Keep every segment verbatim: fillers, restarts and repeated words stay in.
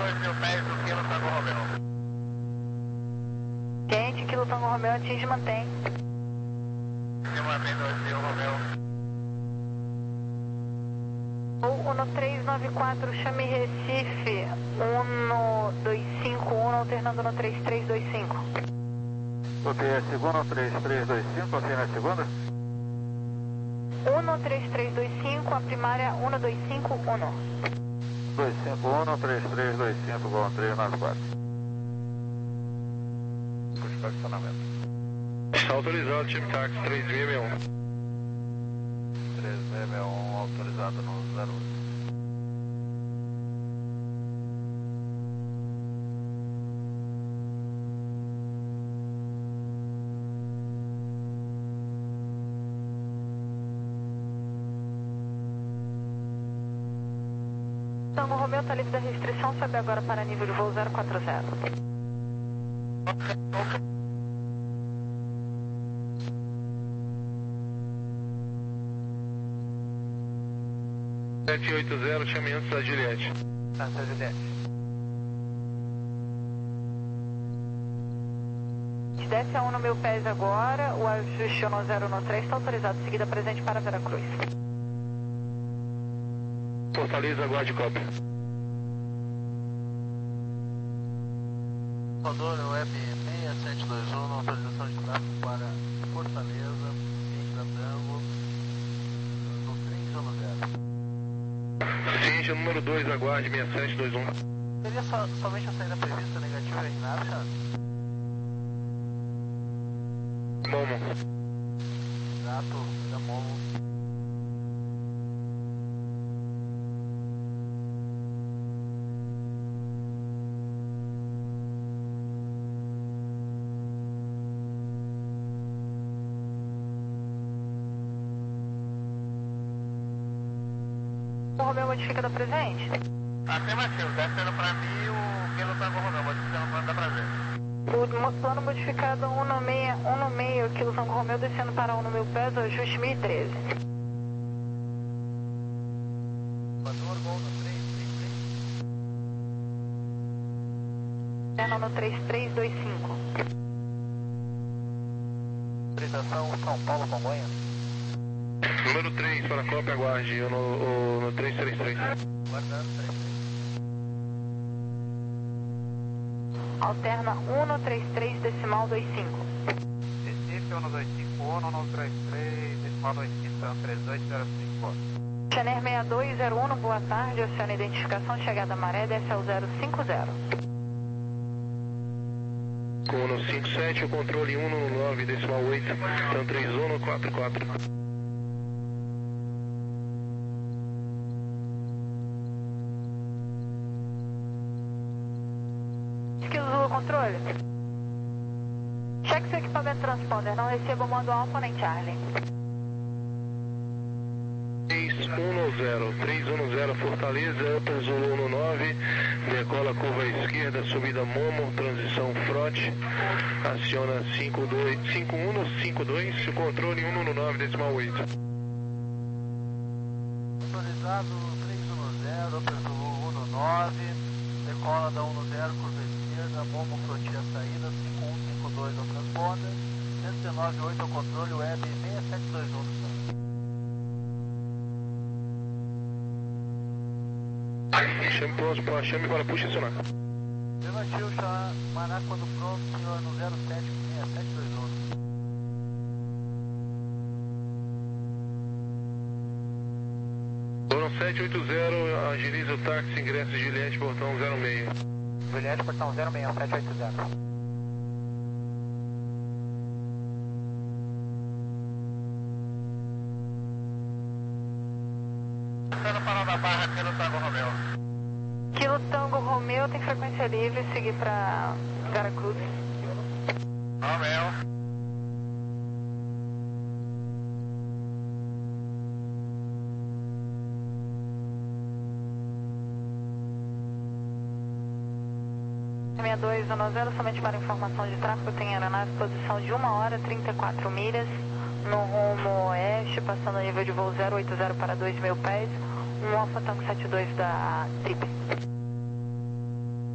dois mil pés do Kilo Tango Romeo. Gente, Kilo Tango Romeo atinge e mantém. Se mantém dois mil Romeo. O um três nove quatro, chame Recife, um dois cinco um, alternando no três três dois cinco. Ok, a segunda, três três dois cinco, ok, na segunda? um três três dois cinco, a primária um dois cinco um. dois cinco um, três três dois cinco, Gol três nove quatro. Estacionamento. Está autorizado, time táxi três seis seis um. três seis seis um, autorizado no zero oito. Tango Romeo está livre da restrição, sobe agora para nível de voo zero quatro zero. sete oito zero, chame antes da Juliette. Antes da Juliette. Desce a um no meu pés agora, o ajuste um zero um três está autorizado, seguida presente para Veracruz. Fortaleza, aguarde cópia. Salvador, web seis sete dois um, autorização de tráfego para Fortaleza, Ciência Tango, no três um zero. Ciência número dois, aguarde seis sete dois um. Seria so, somente a saída prevista negativa em nave, Charles? Momo. Exato, da Momo. O Romeo modificado presente? Afirmativo, descendo para mim o Kilo Tango Romeo, modificando o plano da prazer. O plano modificado um no meio, um no meio, Kilo Tango Romeo descendo para um no meu pés, ajuste mil e treze. Equador, Gol no três três três. Terno no três três dois cinco. Autorização São Paulo, Congonhas. Número três, para cópia, aguarde eu no, no três três três. Guardando três três. Alterna um no três três decimal dois cinco. Recife, um dois cinco um, um três três, decimal dois cinco, três dois zero cinco. Chaner seis dois zero um, boa tarde, oceano identificação, chegada maré, desce ao zero cinco zero. Uno cinco sete, o controle um nove decimal oito, então três um quatro quatro. Controle. Cheque seu equipamento transponder, não recebo o mando Alfa nem Charlie. três um zero, três um zero, Fortaleza, Upper Zulu nove, decola curva esquerda, subida Momo, transição front, aciona cinco um cinco dois, o controle um nove decimal oito. Autorizado três um zero, Upper Zulu nove, decola da um zero, curva esquerda, Momo frontier saída, cinco um cinco dois ao transponder, cento e nove oito ao controle, web seis sete dois um do centro. Chame, pronto, chame para puxa acionar. Afirmativo, chamar quando pronto, senhor, no zero sete seis sete dois um. Foram sete oito zero, agiliza o táxi, ingresso de Juliette, portão zero seis. Juliette, portão zero seis, sete oito zero. Descendo para da barra, Kilo Tango Romeo. Kilo Tango Romeo tem frequência livre, seguir para Veracruz. Romeo. seis dois um zero, somente para informação de tráfego, tem aeronave posição de uma hora e trinta e quatro milhas, no rumo oeste, passando a nível de voo zero oito zero para dois mil pés, um Alfa Tango setenta e dois da Trip.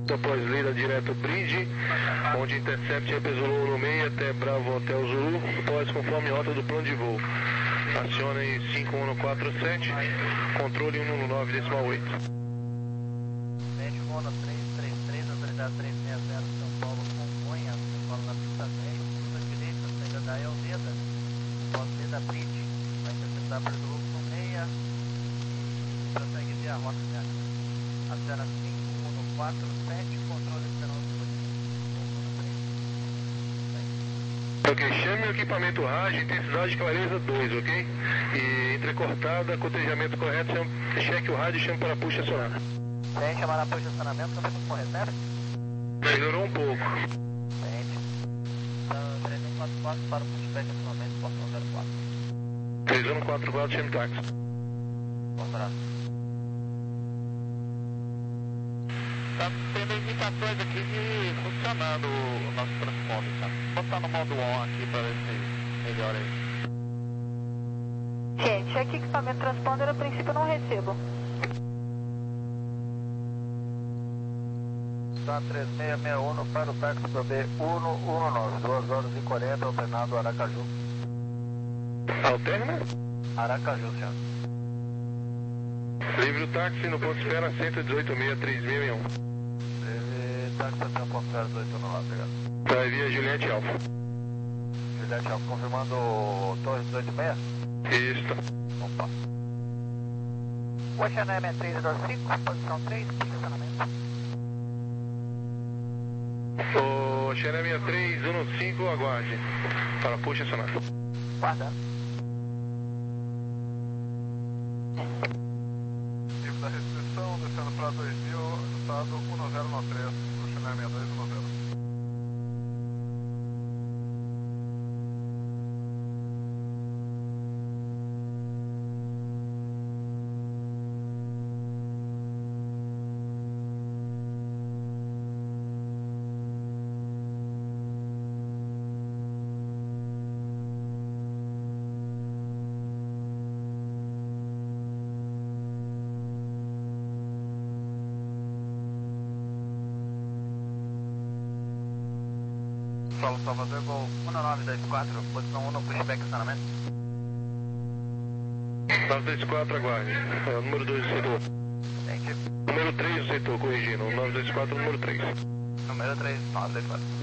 Após lida direto Bridge, onde Intercept é Zulu um seis até Bravo Hotel Zulu, após conforme rota do plano de voo. Acione cinco um quatro sete, controle um um nove decimal oito. Sete Mono três três três, autoridade três seis zero, São Paulo, Congonhas, decola na pista dez, curva direita, saída da Elveda, após lida Bridge, vai interceptar para Zulu um seis e prossegue via rota zero. Aciona cinco um quatro sete, controle externo do Ok, chame o equipamento rádio, intensidade de clareza dois, ok? E entrecortada, cotejamento correto, chame, cheque o rádio e chame para puxa acionar. Tem chamar a puxa acionamento, não foi correto, né? Melhorou um pouco. Sente. Então, três um quatro quatro para o pushback acionamento, portão zero quatro. três um quatro quatro, chame táxi. Bom abraço. Tá tendo indicações aqui de funcionando o nosso transponder, tá? Vou botar no modo on aqui para ver se melhora aí. Gente, aqui equipamento transponder, a princípio eu não recebo. Tá três seis seis um para o táxi do B um um nove, duas horas e quarenta, alternado Aracaju. Alterna? Aracaju, senhor. Livre o táxi no ponto de espera cento e dezoito seis três mil e um. Livre táxi até o ponto zero dezoito um lá, obrigado. Tá, via Juliette Alfa. Juliette Alfa, confirmando o Torre dezoito seis? Isso. Opa. Ocean M três dois cinco, posição três, posicionamento. O Xeré sessenta e três um cinco, aguarde. Para puxa acionar. Guarda. Livro da restrição, descendo para dois mil, estado um zero nove três, do Xeré sessenta e dois um zero. Solo Salvador, Gol um nove dois quatro, posição um no pushback acionamento. nove dois quatro, aguarde. É o número dois do setor. Thank you. Número três do setor, corrigindo. nove dois quatro, número três. Número três, nove dois quatro.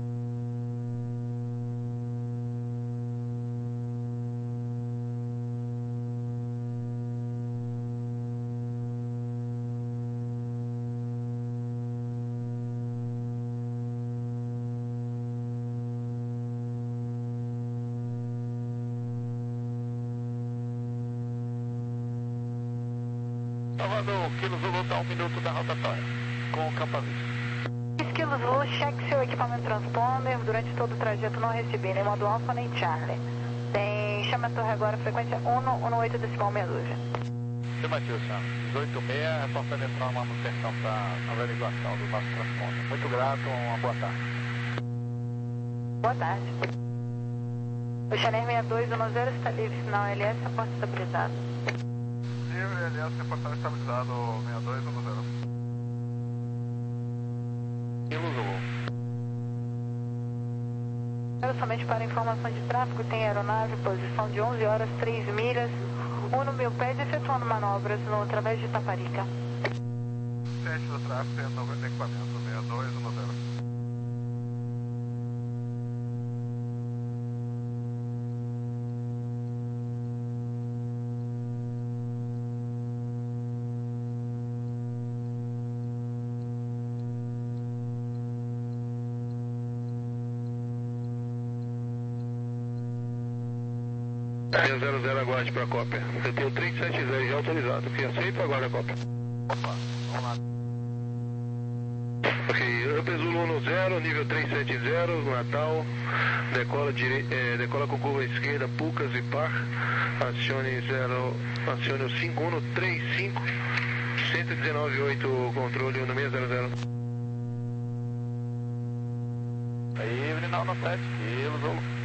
Salvador, Kilo Zulu está a um minuto da rotatória, com o campo aviso. Kilo Zulu, cheque seu equipamento transponder. Durante todo o trajeto não recebi nem modo alfa nem Charlie. Tem, chama a torre agora, frequência um um oito decimal meia dúzia. Afirmativo, senhor. dezoito seis, reportando entrar uma manutenção para averiguação do nosso transponder. Muito grato, uma boa tarde. Boa tarde. O Chanel sessenta e dois um zero está livre, sinal L S, a porta estabilizada. Livre, L S, reportagem estabilizado, sessenta e dois um zero. Kilo Zulu. Somente para informação de tráfego, tem aeronave, posição de onze horas, três milhas, um no mil pés, efetuando manobras no através de Taparica. sete do tráfego, tem noventa equipamento, sessenta e dois um zero. seis zero zero, aguarde para a cópia. Eu tenho três sete zero já autorizado. Que aceito, aguarde a cópia. Opa, vamos lá. Ok, Upper Zulu um zero, nível trezentos e setenta, Natal. Decola, dire... eh, decola com curva esquerda, Pucas e Par. Acione, zero... Acione o cinco um três cinco, cento e dezenove oito, controle no seis zero zero. Livre, não, no sete, Kilo Zulu.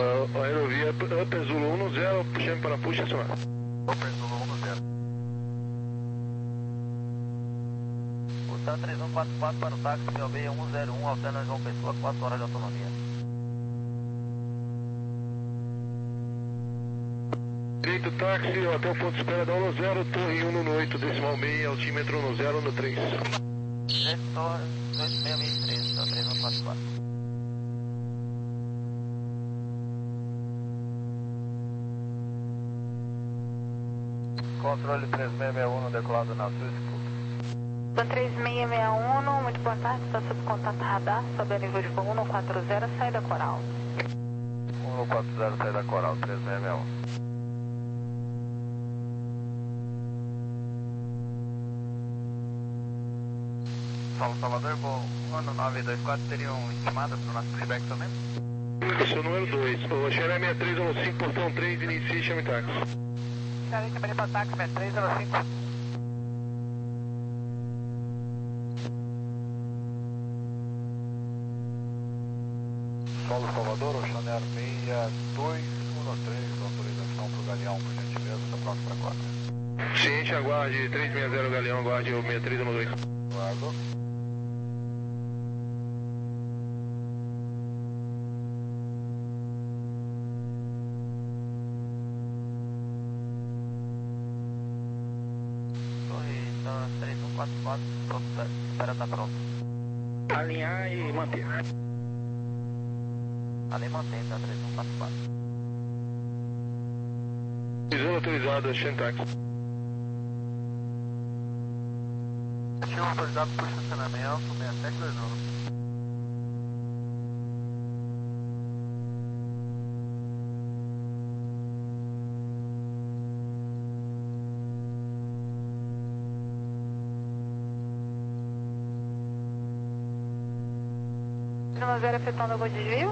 Uh, aerovia Upper Zulu um zero, chame para push acionar. Upper Zulu um zero. Pulsar três um quatro quatro para o táxi P O B um zero um, alterna João Pessoa, quatro horas de autonomia. Direito táxi, até o ponto de espera da um zero, torre um no oito, decimal meio, altímetro um zero no três. Setor dois seis seis três, tá três um quatro quatro. Controle três seis seis um no decolado na Sul. Pan três seis seis um, muito boa tarde, está sob contato radar, sobe a nível de voo um no quatro zero, saída Coral. um no quatro zero, saída Coral, três seis seis um. Paulo Salvador, voo um no nove dois quatro, teriam estimada para o nosso feedback também? Esse é o número dois. O Xeré sessenta e três zero cinco, portão três, inicie e chame táxi. Xeré também para táxi, sessenta e três zero cinco. Paulo Salvador, o Chanel seis dois um três, autorização para o Galeão, por gentileza, está pronto para quatro. Ciente, aguarde três seis zero Galeão, aguarde o sessenta e três zero dois. Aguardo. três um quatro quatro, espera estar pronto. Alinhar e manter. Alinhar e manter, tá? três um quatro quatro. Visão autorizada, chame táxi. Ativo autorizado por estacionamento, sessenta e sete dois um. um zero efetuando algum desvio?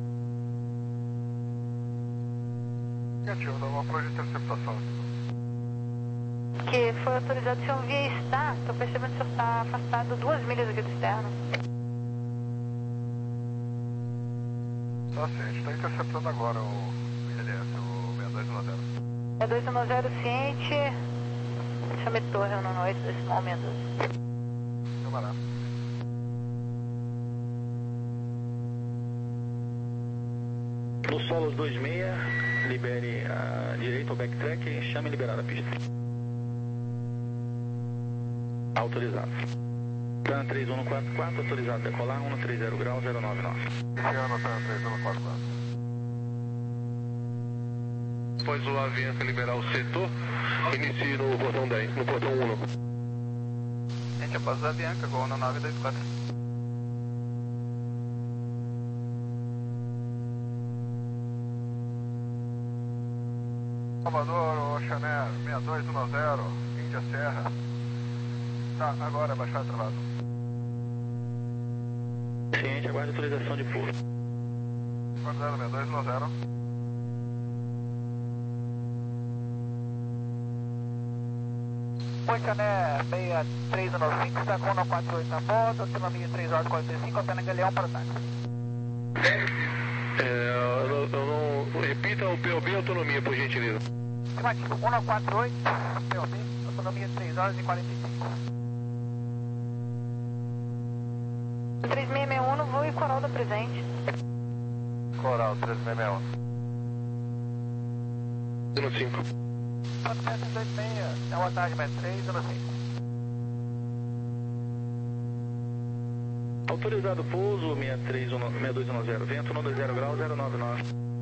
Negativo, dá uma prova de interceptação. Que foi autorizado, o senhor via estar, estou percebendo que o senhor está afastado duas milhas aqui do externo. Tá sim, a gente está interceptando agora o I L S, o seis dois um zero. seis dois um zero ciente, chame torre um no oito desse momento. Camarada. No Solos dois seis, libere a direita, o backtrack e chame liberar a pista. Autorizado. Plan três um quatro quatro, autorizado decolar, um três zero grau, zero nove nove. Iniciando Plan três um quatro quatro. Após o Avianca liberar o setor, inicie no portão dez, no portão um. Gente, após o Avianca, gol no nove dois quatro. Salvador, o Chanel seis dois um zero, Índia Serra. Tá, agora baixar travado. Ciente, aguarde autorização de pouso. quatro zero seis dois um zero. Oi, Chanel seis três um cinco, está com um quatro oito na borda, autonomia três horas e quarenta e cinco, apenas Galeão para o táxi. É, eu, eu não... Repita o P O B autonomia, por gentileza. Estimativo, um quatro oito, P O B, autonomia três horas e quarenta e cinco. três seis seis um no voo e Coral da presente. Coral, três seis seis um. um cinco. Quanto peça dois seis, é o atalho três um cinco. Autorizado pouso, seis três um seis dois um zero, vento um dois zero grau, zero nove nove.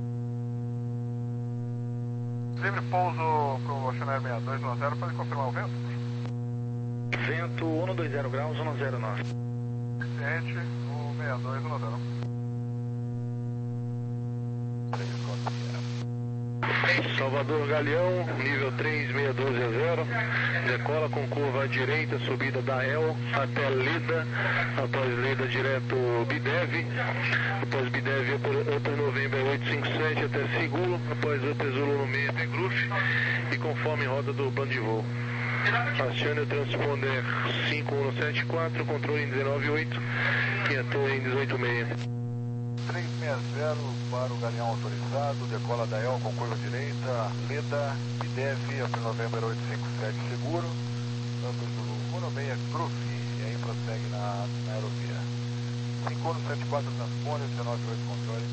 Livre pouso para o Chanel seis dois um zero, pode confirmar o vento? Vento um dois zero graus, um zero nove. Ciente, o seis dois um zero. Salvador Galeão, nível três seis um dois zero, decola com curva à direita, subida da El até Leda, após Leda direto Bidev, após Bidev Upper November oito cinco sete até Segulo, após Upper Zulu no meio até Gruf e conforme roda do plano de voo. Acione o transponder cinco um sete quatro, controle em dezenove oito e a torre em dezoito seis. três seis zero para o Galeão autorizado, decola da El com curva direita, Leda, Bidev, Apple November oito cinco sete seguro, Santos Zulu um seis Groove, e aí prossegue na, na aerovia. cinco um sete quatro transponder, dezenove oito controle.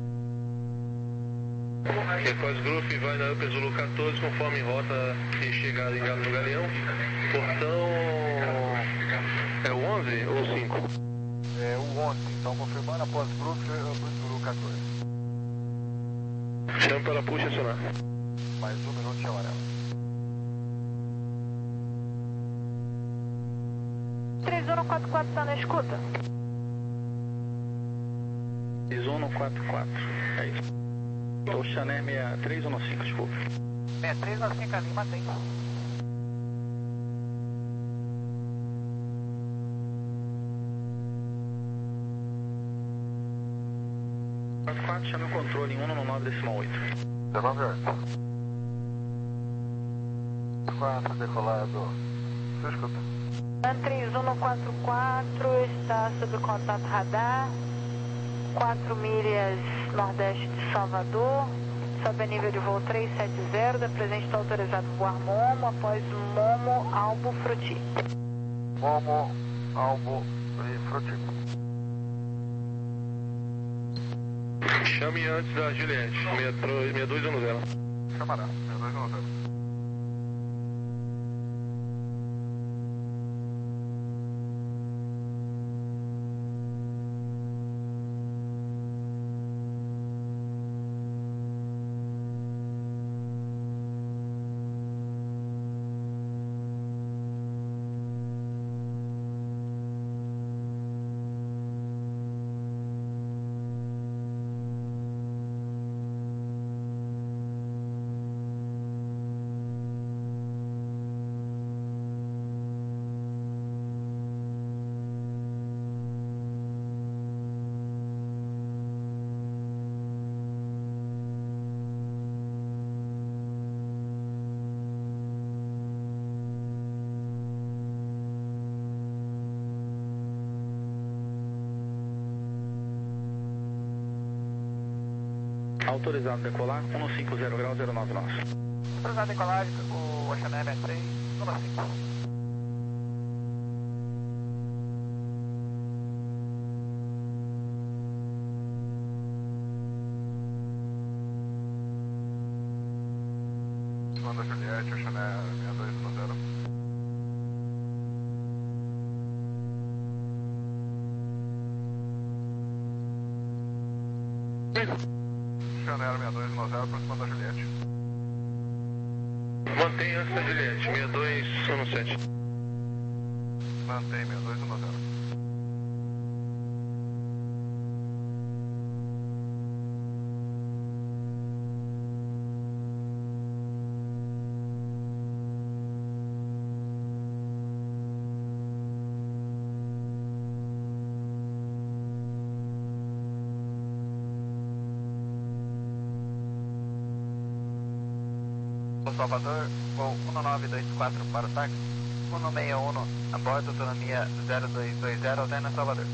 Request Groove vai na Upper Zulu quatorze, conforme rota e chegada em Galo no Galeão. Portão é o onze ou cinco? É o onze, então confirmando após Groove, Upper Zulu quatorze. Chama para puxa acionar. Mais um minuto de amarelo. três um quatro quatro está na escuta. três um quatro quatro, é isso. Oceaner três um cinco, desculpa. sessenta e três a cinco ali, mantém. quatro quatro, chame o controle em um no nove decimal oito. dezenove oito. quatro, decolado. Você escuta? três um quatro quatro está sob contato radar, quatro milhas nordeste de Salvador, sobe a nível de voo trezentos e setenta, da presente está autorizado voar Momo, após Momo, Albo, Fruti. Momo, Albo e Fruti. Chame antes da Juliette, sessenta e dois anos dela. Chamará, sessenta e dois anos dela. Autorizado decolar, cento e cinquenta graus, zero nove nós. Autorizado decolagem, o Oceaner três um cinco. Manda Juliette, Oceaner sessenta e dois um zero. Oceaner sessenta e dois um zero, aproximando da Juliette. Mantém antes da Juliette, sessenta e dois um sete. Mantém sessenta e dois um zero. Salvador, voo um nove dois quatro para o táxi, um seis um, a bordo, autonomia zero dois dois zero, alterna Salvador.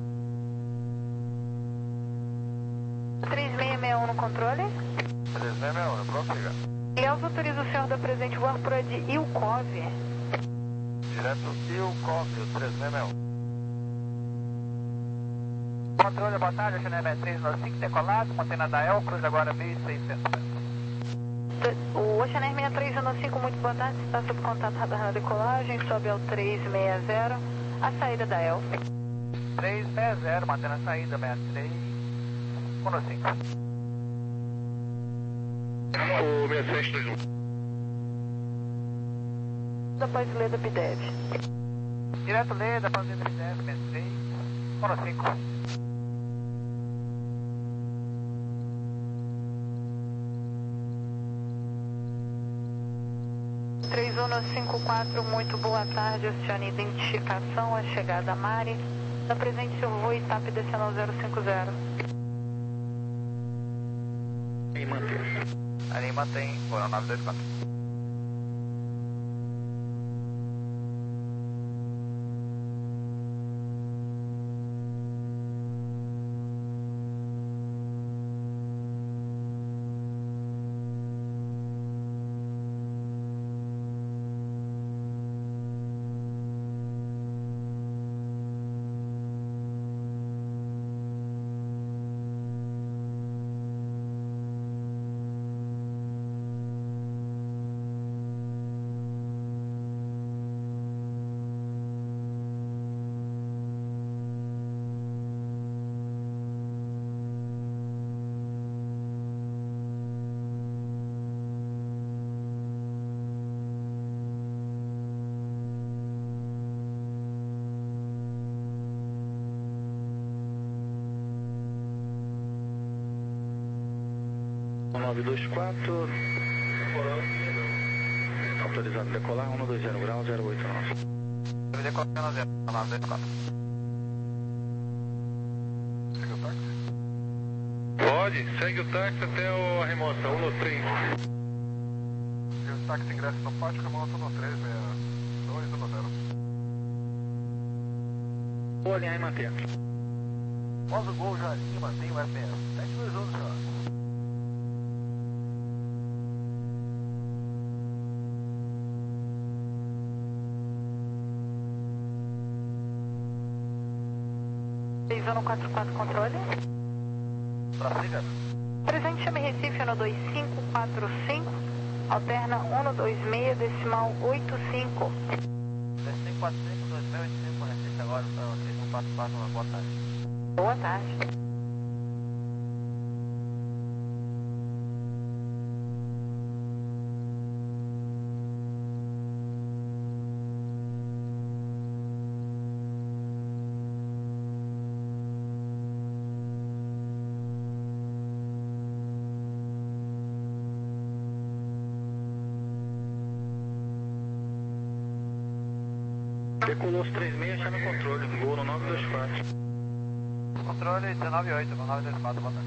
três seis seis um no controle. três seis seis um, prossiga. E eles autorizam o senhor da presente voar por a de Ilkov. Direto Ilkov, três seis seis um. Controle, boa tarde, Oceaner três nove cinco, decolado, mantendo a da El, cruz agora mil e seiscentos. O Oceaner sessenta e três um cinco, muito boa tarde, está sob contato radar na decolagem, sobe ao trezentos e sessenta, a saída da El. trezentos e sessenta, mantendo a saída, sessenta e três um cinco. O sessenta e sete dois um. Após Leda Bidev. Direto Leda, após Leda Bidev, sessenta e três um cinco. três um cinco quatro, muito boa tarde, acione identificação, a chegada a Mari, da presente senhor voo I T A P descendo zero cinco zero. E mantém. Ali mantém, voo nove dois quatro. nove dois quatro. Autorizado a decolar, um dois zero grau, zero oito nove. Deve decolar na zero nove dois quatro. Segue o táxi? Pode, segue o táxi até o, a remoça, um no três. E o táxi ingressa no pátio, remonta no três seis dois um zero. Vou alinhar e manter. Após o gol, já alinha e mantém o R P S. sete dois um, senhor. Zona quatro quatro, controle. Prossiga. Presente, chame Recife, um dois cinco quatro cinco, alterna um dois seis, decimal oito cinco. dois cinco quatro cinco, dois mil e oito cinco, Recife agora para três um quatro quatro, uma boa tarde. Boa tarde. Decolou os três seis, chame o controle. Gol no nove dois quatro. Controle dezenove oito, nove dois quatro, boa tarde.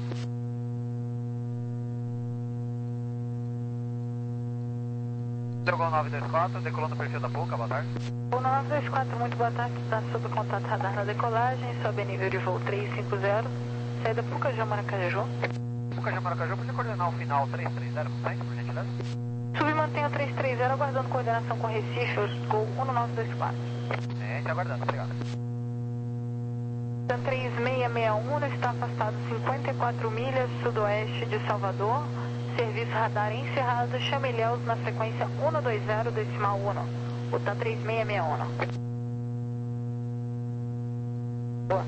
Deu gol nove dois quatro, decolou no perfil da Puca, boa tarde. O nove dois quatro, muito boa tarde, está sob contato radar na decolagem, sobe nível de voo três cinco zero, saída Puca de Maracaju. Puca de Maracaju, pode coordenar o final três três zero, por frente, por gentileza? Submantenha o três três zero, aguardando coordenação com Recife, gol um nove dois quatro. É, te aguardando, obrigado. três seis seis um, está afastado cinquenta e quatro milhas sudoeste de Salvador, serviço radar encerrado, chame Ilhéus na frequência um dois zero, decimal um, UTAN três seis seis um. Boa.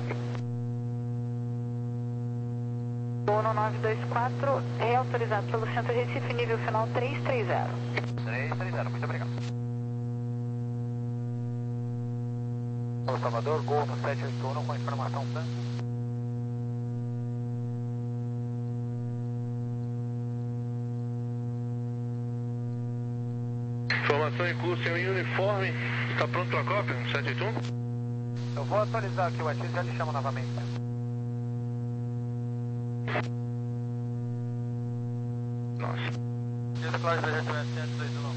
Gol no nove dois quatro, reautorizado pelo Centro Recife, nível final três três zero. três três zero, muito obrigado. O Salvador, gol no sete oito um com informação tanto. Informação em curso em uniforme. Está pronto para a cópia? sete oito um? Eu vou atualizar aqui o ativo e já lhe chamo novamente. Nossa. Decolagem do regimento sete dois um.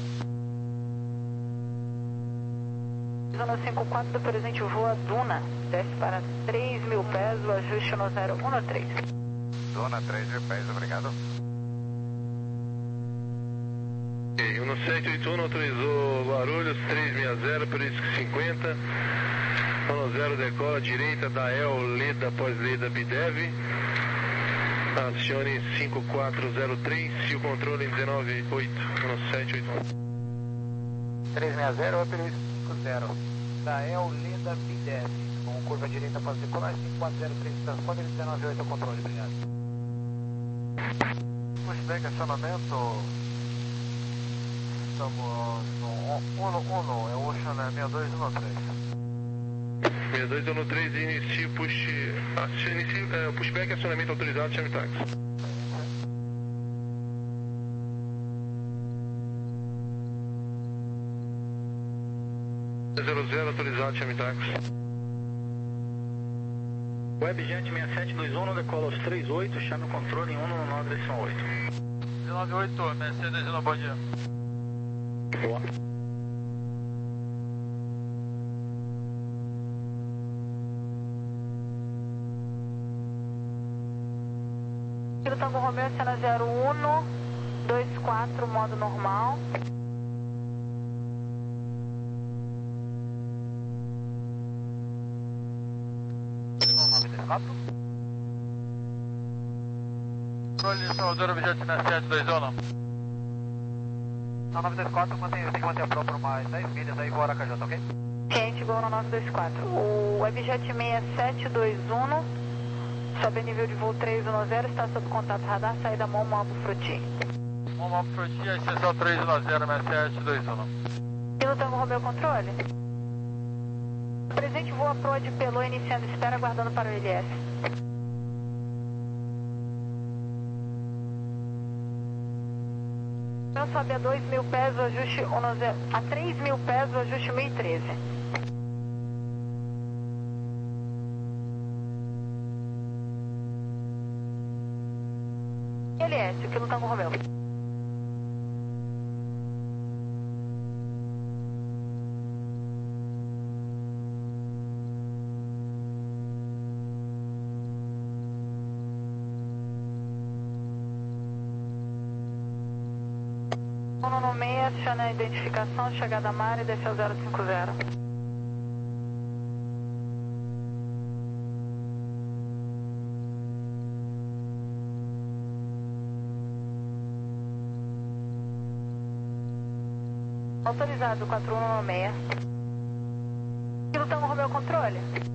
Zona cinco quatro do presente voa Duna, desce para três mil pés, o ajuste no zero um três. Duna três mil pés, obrigado. Ok, o sete oito um autorizou Guarulhos três seis zero, por isso que cinquenta. um zero decola direita da El Leda após Leda Bidev. Acione cinco quatro zero três e o controle em dezenove oito no sete oito um. três seis zero, é pelo cinco zero. Da El Leda Bidev. Com curva direita após decolar, cinco quatro zero três, transponder dezenove oito ao controle, obrigado. Pushback, acionamento. Estamos no um um, é o Ocean seis dois um três. seis dois um três, inicie push. Inicie, é, pushback, acionamento autorizado, chame táxi. zero zero autorizado, chame táxi. Webjet seis sete dois um, decola aos três oito, chame o controle em um nove decismal oito. dezenove oito, Mercedes, bom dia. Boa. Kilo Tango Romeo, cena zero um, dois quatro, modo normal. nove dois quatro. Controle de Salvador, objeto seis sete dois um. Na nove dois quatro, mantém, tem que manter a prova por mais dez milhas aí, vou Aracaju, tá ok? Quente, gol no nove dois quatro. O Webjet seis sete dois um, sobe nível de voo três um zero, está sob contato radar, saída Momo Abu Fruti. Momo Abu Fruti, extensão três um zero, seis sete dois um. Kilo Tango Romeo, controle. Presente voa proa de Pelô, iniciando espera, aguardando para o L S. Então sobe a dois mil pés, o ajuste dezesseis, a três mil pés, o ajuste mil e treze. L S, o Kilo Tango Romeo. um no seis, aciona a identificação, chegada a mar e desce ao zero cinco zero. Autorizado, quatro um seis. Kilo Tango Romeo, controle.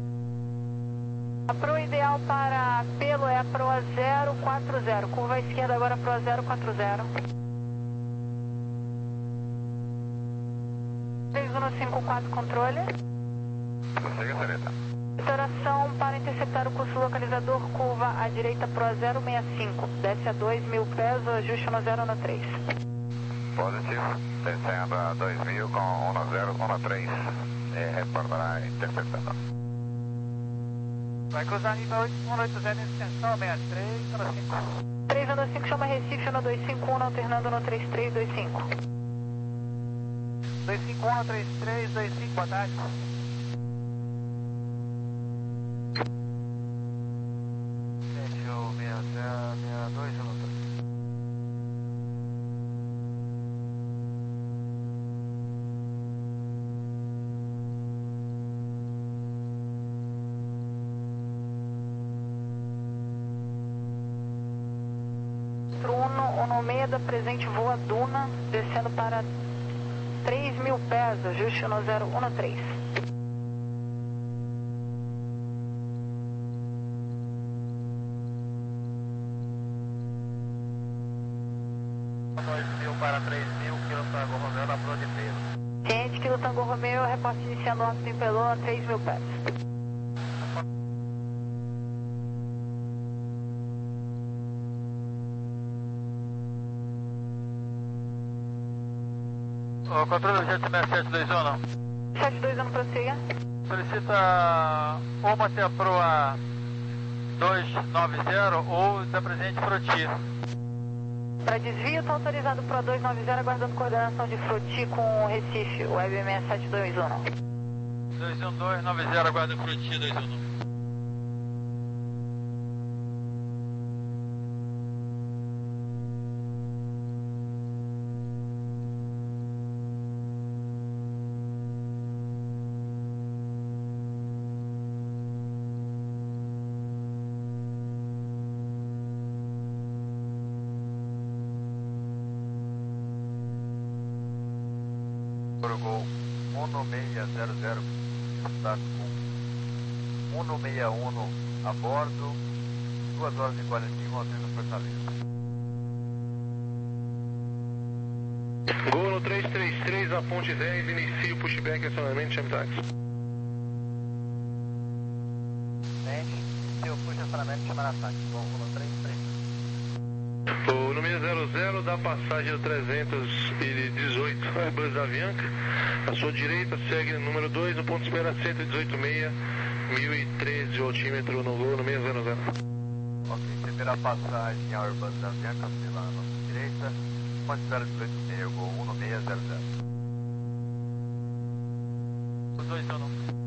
A proa ideal para pelo é a proa zero quatro zero. Curva à esquerda agora, proa zero quatro zero. três um cinco quatro, controle. Prossegue, Sareta. Interação para interceptar o curso localizador, curva à direita, proa zero seis cinco. Desce a dois mil pés, o ajuste no zero um três. Positivo, descendo a dois mil com um zero um três. E reportará a interceptação. Vai cruzar nível oito um oito zero em extensão, sessenta e três, um cinco. três um cinco, chama Recife no dois cinco um, alternando no três três dois cinco. dois cinco um, três três dois cinco, boa tarde. sete um seis zero seis dois um três. Uno seis da presente voa Duna, descendo para três mil pés, ajuste no zero um três. dois mil para três mil, Kilo Tango Romeo na proa de pelo. Ciente, Kilo Tango Romeo, reporte iniciando órbita em Pelô a três mil pés. O controle do jet sete dois um, não? sete dois um, prossiga. Solicita ou manter a proa dois nove zero ou da presente Froti. Para desvio, está autorizado para dois nove zero, aguardando coordenação de Froti com o Recife, o Web seis sete dois um. dois um dois nove zero, aguarda Froti dois um. Gol um seis zero zero, está com um seis um a bordo, duas horas e quarenta e um, atendo Fortaleza. Gol no três três três, a ponte dez, inicia o pushback e acionamento, chame táxi. Sente, se eu puxo acionamento, chama na táxi, gol no três três. O número zero zero da passagem do trezentos e dezoito, Airbus da Avianca. À sua direita segue o número dois, no ponto de espera cento e dezoito seis, mil e treze, o altímetro no voo no seis zero zero. Ok, primeira passagem Airbus da Avianca pela nossa direita, ponto de espera dezoito seis, gol um seis zero zero. Os dois são não.